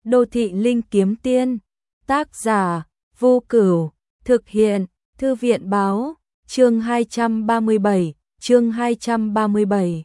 Đô thị linh kiếm tiên, tác giả Vô Cửu, thực hiện Thư viện báo, chương 237.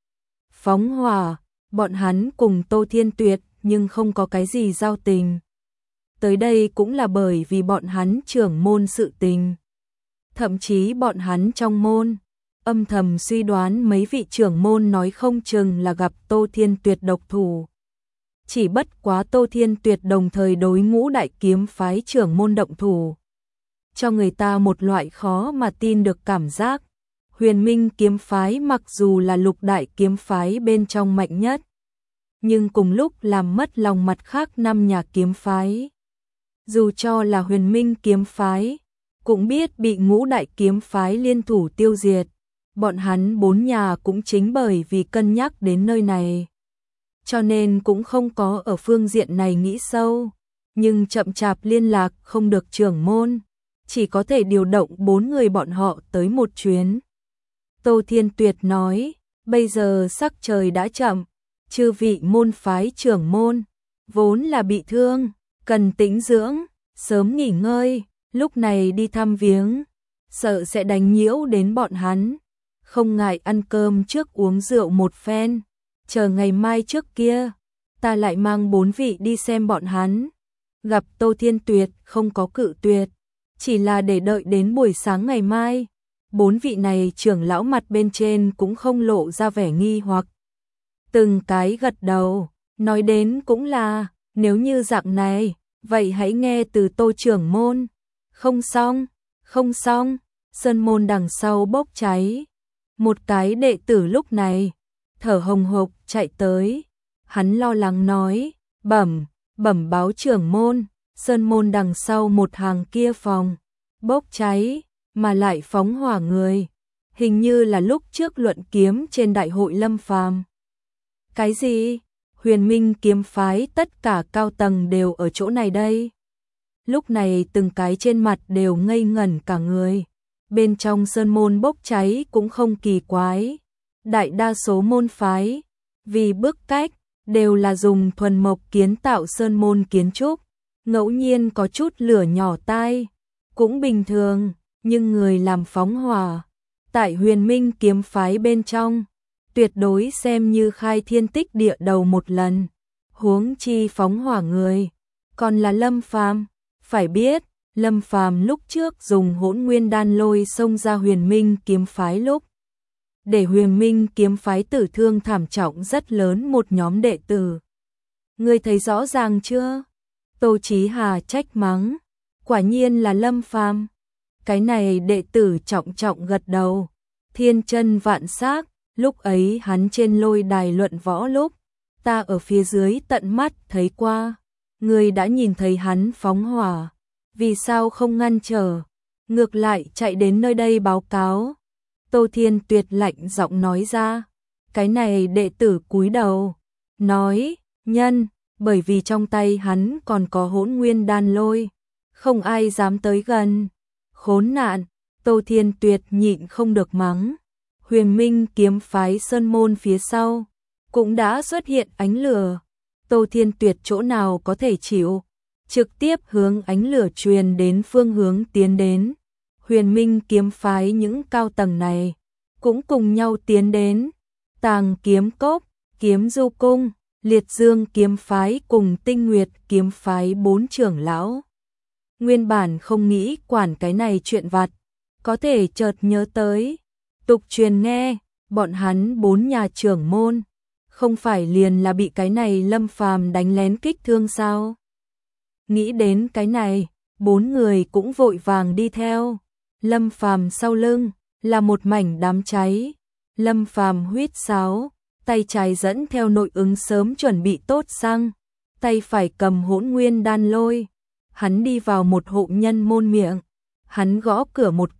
Phóng hỏa, bọn hắn cùng Tô Thiên Tuyệt nhưng không có cái gì giao tình. Tới đây cũng là bởi vì bọn hắn trưởng môn sự tình. Thậm chí bọn hắn trong môn, âm thầm suy đoán mấy vị trưởng môn nói không chừng là gặp Tô Thiên Tuyệt độc thủ. Chỉ bất quá Tô Thiên Tuyệt đồng thời đối Ngũ Đại Kiếm Phái trưởng môn động thủ, cho người ta một loại khó mà tin được cảm giác. Huyền Minh Kiếm Phái mặc dù là Lục Đại Kiếm Phái bên trong mạnh nhất, nhưng cùng lúc làm mất lòng mặt khác 5 nhà kiếm phái. Dù cho là Huyền Minh Kiếm Phái, cũng biết bị Ngũ Đại Kiếm Phái liên thủ tiêu diệt. Bọn hắn 4 nhà cũng chính bởi vì cân nhắc đến nơi này, cho nên cũng không có ở phương diện này nghĩ sâu, nhưng chậm chạp liên lạc không được trưởng môn, chỉ có thể điều động 4 người bọn họ tới một chuyến. Tô Thiên Tuyệt nói, bây giờ sắc trời đã chậm, chư vị môn phái trưởng môn, vốn là bị thương, cần tĩnh dưỡng, sớm nghỉ ngơi, lúc này đi thăm viếng, sợ sẽ đánh nhiễu đến bọn hắn, không ngại ăn cơm trước uống rượu một phen, chờ ngày mai trước kia, ta lại mang 4 vị đi xem bọn hắn. Gặp Tô Thiên Tuyệt không có cự tuyệt, chỉ là để đợi đến buổi sáng ngày mai. 4 vị này trưởng lão mặt bên trên cũng không lộ ra vẻ nghi hoặc. Từng cái gật đầu, nói đến cũng là, nếu như dạng này, vậy hãy nghe từ Tô trưởng môn. Không xong, sơn môn đằng sau bốc cháy. Một cái đệ tử lúc này, thở hồng hộc chạy tới, hắn lo lắng nói, bẩm báo trưởng môn, sơn môn đằng sau một hàng kia phòng, bốc cháy, mà lại phóng hỏa người, hình như là lúc trước luận kiếm trên đại hội Lâm Phàm. Cái gì? Huyền Minh Kiếm Phái tất cả cao tầng đều ở chỗ này đây. Lúc này từng cái trên mặt đều ngây ngẩn cả người. Bên trong sơn môn bốc cháy cũng không kỳ quái. Đại đa số môn phái, vì bức cách, đều là dùng thuần mộc kiến tạo sơn môn kiến trúc. Ngẫu nhiên có chút lửa nhỏ tai, cũng bình thường, nhưng người làm phóng hỏa, tại Huyền Minh Kiếm Phái bên trong, tuyệt đối xem như khai thiên tích địa đầu một lần. Huống chi phóng hỏa người, còn là Lâm Phàm. Phải biết, Lâm Phàm lúc trước dùng Hỗn Nguyên Đan lôi xông ra Huyền Minh Kiếm Phái lúc, để Huyền Minh Kiếm Phái tử thương thảm trọng rất lớn một nhóm đệ tử. Ngươi thấy rõ ràng chưa? Tô Chí Hà trách mắng, quả nhiên là Lâm Phàm. Cái này đệ tử trọng gật đầu, thiên chân vạn xác, lúc ấy hắn trên lôi đài luận võ lúc, ta ở phía dưới tận mắt thấy qua, người đã nhìn thấy hắn phóng hỏa, vì sao không ngăn trở, ngược lại chạy đến nơi đây báo cáo. Tô Thiên Tuyệt lạnh giọng nói ra, cái này đệ tử cúi đầu, nói, bởi vì trong tay hắn còn có Hỗn Nguyên Đan lôi, không ai dám tới gần. Khốn nạn, Tô Thiên Tuyệt nhịn không được mắng. Huyền Minh Kiếm Phái sơn môn phía sau cũng đã xuất hiện ánh lửa. Tô Thiên Tuyệt chỗ nào có thể chịu, trực tiếp hướng ánh lửa truyền đến phương hướng tiến đến. Huyền Minh Kiếm Phái những cao tầng này cũng cùng nhau tiến đến. Tàng Kiếm Cốc, Kiếm Du Cung, Liệt Dương Kiếm Phái cùng Tinh Nguyệt Kiếm Phái 4 trưởng lão. Nguyên bản không nghĩ quản cái này chuyện vặt, có thể chợt nhớ tới. Tục truyền nghe, bọn hắn 4 nhà trưởng môn, không phải liền là bị cái này Lâm Phàm đánh lén kích thương sao? Nghĩ đến cái này, 4 người cũng vội vàng đi theo. Lâm Phàm sau lưng là một mảnh đám cháy. Lâm Phàm huýt sáo, tay trái dẫn theo nội ứng sớm chuẩn bị tốt xăng, tay phải cầm Hỗn Nguyên Đan lôi. Hắn đi vào một hộ nhân môn miệng, hắn gõ cửa một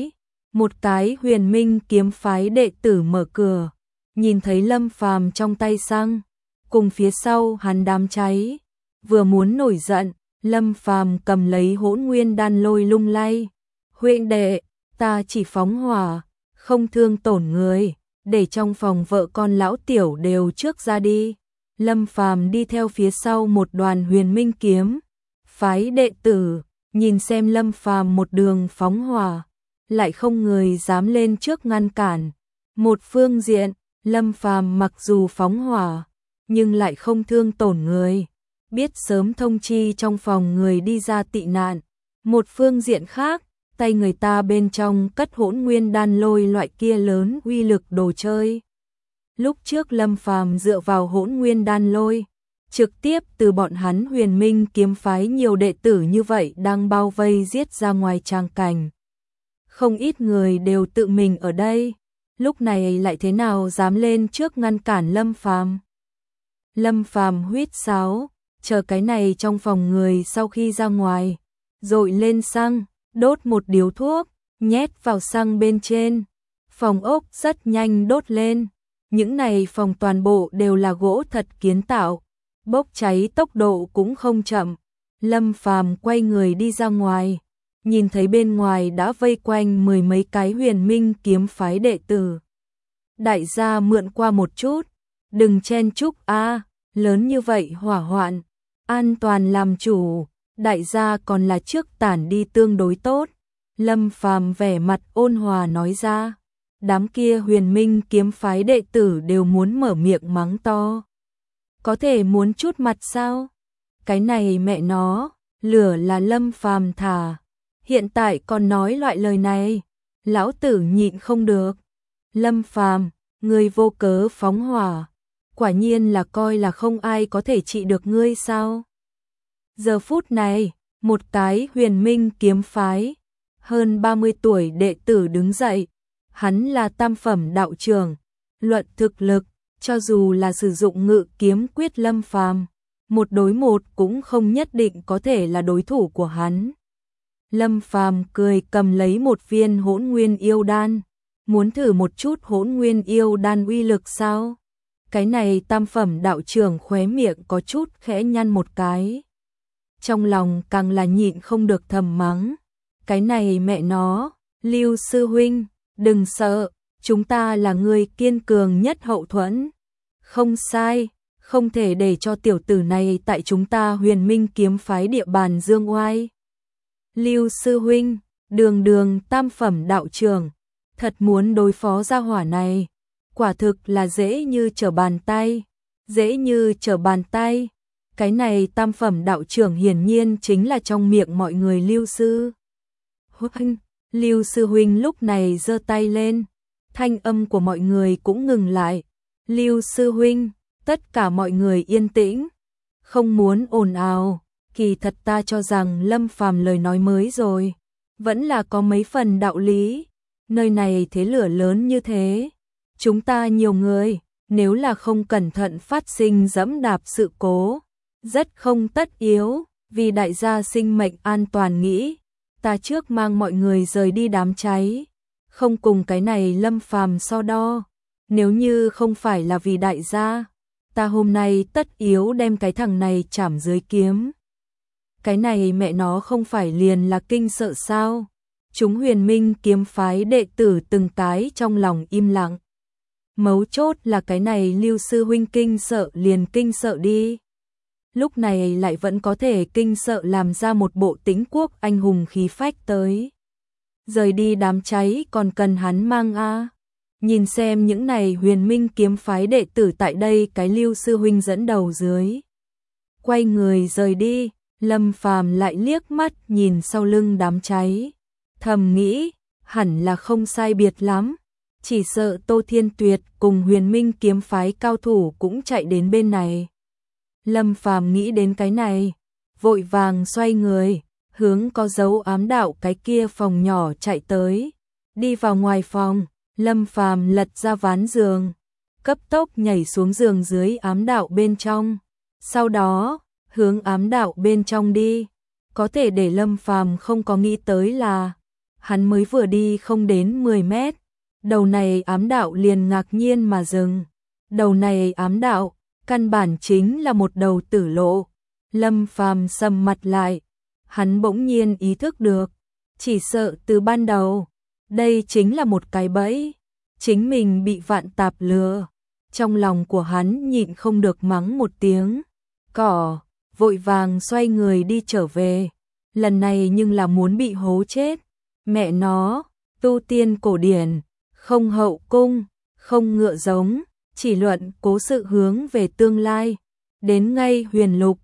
cái Huyền Minh Kiếm Phái đệ tử mở cửa, nhìn thấy Lâm Phàm trong tay xăng, cùng phía sau hắn đám cháy, vừa muốn nổi giận, Lâm Phàm cầm lấy Hỗn Nguyên Đan lôi lung lay, huynh đệ, ta chỉ phóng hỏa, không thương tổn người, để trong phòng vợ con lão tiểu đều trước ra đi. Lâm Phàm đi theo phía sau một đoàn Huyền Minh kiếm phái đệ tử, nhìn xem Lâm Phàm một đường phóng hỏa, lại không người dám lên trước ngăn cản. Một phương diện, Lâm Phàm mặc dù phóng hỏa, nhưng lại không thương tổn người, biết sớm thông chi trong phòng người đi ra tị nạn. Một phương diện khác, tay người ta bên trong cất Hỗn Nguyên Đan Lôi loại kia lớn uy lực đồ chơi. Lúc trước Lâm Phàm dựa vào Hỗn Nguyên Đan Lôi, trực tiếp từ bọn hắn Huyền Minh kiếm phái nhiều đệ tử như vậy đang bao vây giết ra ngoài trang cảnh. Không ít người đều tự mình ở đây, lúc này lại thế nào dám lên trước ngăn cản Lâm Phàm. Lâm Phàm huýt sáo, chờ cái này trong phòng người sau khi ra ngoài, rồi lên xăng, đốt một điếu thuốc, nhét vào xăng bên trên. Phòng ốc rất nhanh đốt lên, những này phòng toàn bộ đều là gỗ thật kiến tạo, bốc cháy tốc độ cũng không chậm. Lâm Phàm quay người đi ra ngoài, nhìn thấy bên ngoài đã vây quanh mười mấy cái Huyền Minh kiếm phái đệ tử. Đại gia mượn qua một chút, đừng chen chúc a, lớn như vậy hỏa hoạn, an toàn làm chủ, đại gia còn là trước tản đi tương đối tốt. Lâm Phàm vẻ mặt ôn hòa nói ra, đám kia Huyền Minh kiếm phái đệ tử đều muốn mở miệng mắng to. Có thể muốn chút mặt sao? Cái này mẹ nó, lửa là Lâm Phàm thả. Hiện tại còn nói loại lời này, lão tử nhịn không được. Lâm Phàm, ngươi vô cớ phóng hỏa, quả nhiên là coi là không ai có thể trị được ngươi sao? Giờ phút này, một cái Huyền Minh kiếm phái, hơn 30 tuổi đệ tử đứng dậy, hắn là tam phẩm đạo trưởng, luận thực lực, cho dù là sử dụng ngự kiếm quyết Lâm Phàm, một đối một cũng không nhất định có thể là đối thủ của hắn. Lâm Phàm cười cầm lấy một viên Hỗn Nguyên Yêu Đan, muốn thử một chút Hỗn Nguyên Yêu Đan uy lực sao? Cái này tam phẩm đạo trưởng khóe miệng có chút khẽ nhăn một cái. Trong lòng càng là nhịn không được thầm mắng, cái này mẹ nó, Lưu sư huynh, đừng sợ, chúng ta là người kiên cường nhất hậu thuẫn. Không sai, không thể để cho tiểu tử này tại chúng ta Huyền Minh kiếm phái địa bàn dương oai. Lưu sư huynh, đường tam phẩm đạo trưởng, thật muốn đối phó gia hỏa này, quả thực là dễ như trở bàn tay, dễ như trở bàn tay. Cái này tam phẩm đạo trưởng hiển nhiên chính là trong miệng mọi người Lưu sư huynh. Lưu sư huynh lúc này giơ tay lên, thanh âm của mọi người cũng ngừng lại. Lưu sư huynh, tất cả mọi người yên tĩnh, không muốn ồn ào. Kỳ thật ta cho rằng Lâm Phàm lời nói mới rồi, vẫn là có mấy phần đạo lý. Nơi này thế lửa lớn như thế, chúng ta nhiều người, nếu là không cẩn thận phát sinh dẫm đạp sự cố, rất không tất yếu, vì đại gia sinh mệnh an toàn nghĩ, ta trước mang mọi người rời đi đám cháy, không cùng cái này Lâm Phàm so đo. Nếu như không phải là vì đại gia, ta hôm nay tất yếu đem cái thằng này chảm dưới kiếm. Cái này mẹ nó không phải liền là kinh sợ sao? Chúng Huyền Minh kiếm phái đệ tử từng cái trong lòng im lặng. Mấu chốt là cái này Lưu sư huynh kinh sợ liền kinh sợ đi. Lúc này lại vẫn có thể kinh sợ làm ra một bộ tĩnh quốc anh hùng khí phách tới. Rời đi đám cháy còn cần hắn mang a. Nhìn xem những này Huyền Minh kiếm phái đệ tử tại đây cái Lưu sư huynh dẫn đầu dưới. Quay người rời đi, Lâm Phàm lại liếc mắt nhìn sau lưng đám cháy. Thầm nghĩ, hẳn là không sai biệt lắm. Chỉ sợ Tô Thiên Tuyệt cùng Huyền Minh kiếm phái cao thủ cũng chạy đến bên này. Lâm Phàm nghĩ đến cái này, vội vàng xoay người, hướng có dấu ám đạo cái kia phòng nhỏ chạy tới. Đi vào ngoài phòng, Lâm Phàm lật ra ván giường, cấp tốc nhảy xuống giường dưới ám đạo bên trong. Sau đó, hướng ám đạo bên trong đi. Có thể để Lâm Phàm không có nghĩ tới là, hắn mới vừa đi không đến 10 mét, đầu này ám đạo liền ngạc nhiên mà dừng. Đầu này ám đạo, căn bản chính là một đầu tử lộ. Lâm Phàm sầm mặt lại, hắn bỗng nhiên ý thức được, chỉ sợ từ ban đầu, đây chính là một cái bẫy, chính mình bị vạn tạp lừa. trong lòng của hắn nhịn không được mắng một tiếng. Cỏ, vội vàng xoay người đi trở về. Lần này nhưng là muốn bị hố chết. Mẹ nó, tu tiên cổ điển, không hậu cung, không ngựa giống, chỉ luận cố sự hướng về tương lai. Đến ngay huyền lục,